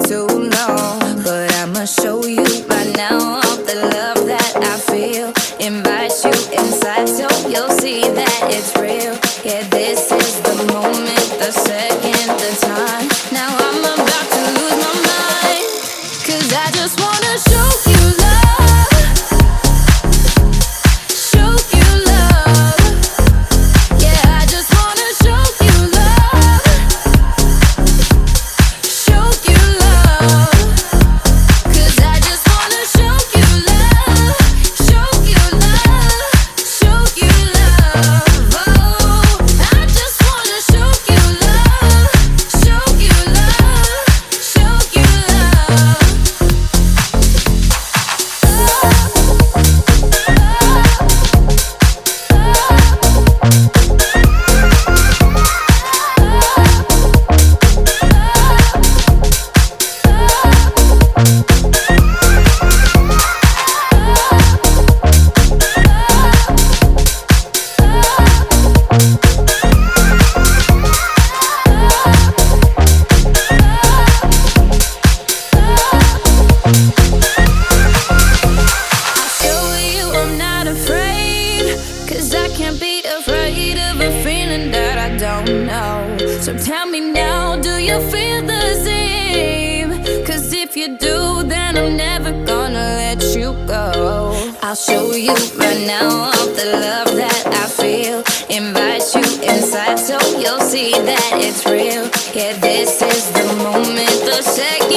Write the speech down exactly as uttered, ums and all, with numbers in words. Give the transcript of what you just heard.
too long, but I'ma show you right now all the love that I feel. Invite you inside so you'll see that it's real. Yeah, this is the moment, the second, the time. Now I'm about to lose my mind, 'cause I just wanna show you love, show you love. Yeah, I just wanna show you love, show you love. 'Cause I just wanna show you love, show you love, show you love. Oh, I just wanna show you love, show you love, show you love. Show you I'm not afraid, 'cause I can't be afraid of a feeling that I don't know. So tell me now, do you feel the same? 'Cause if you do, then I'm never gonna let you go. I'll show you right now all the love that I feel. Invite you inside so you'll see that it's real. Yeah, this is the moment, the second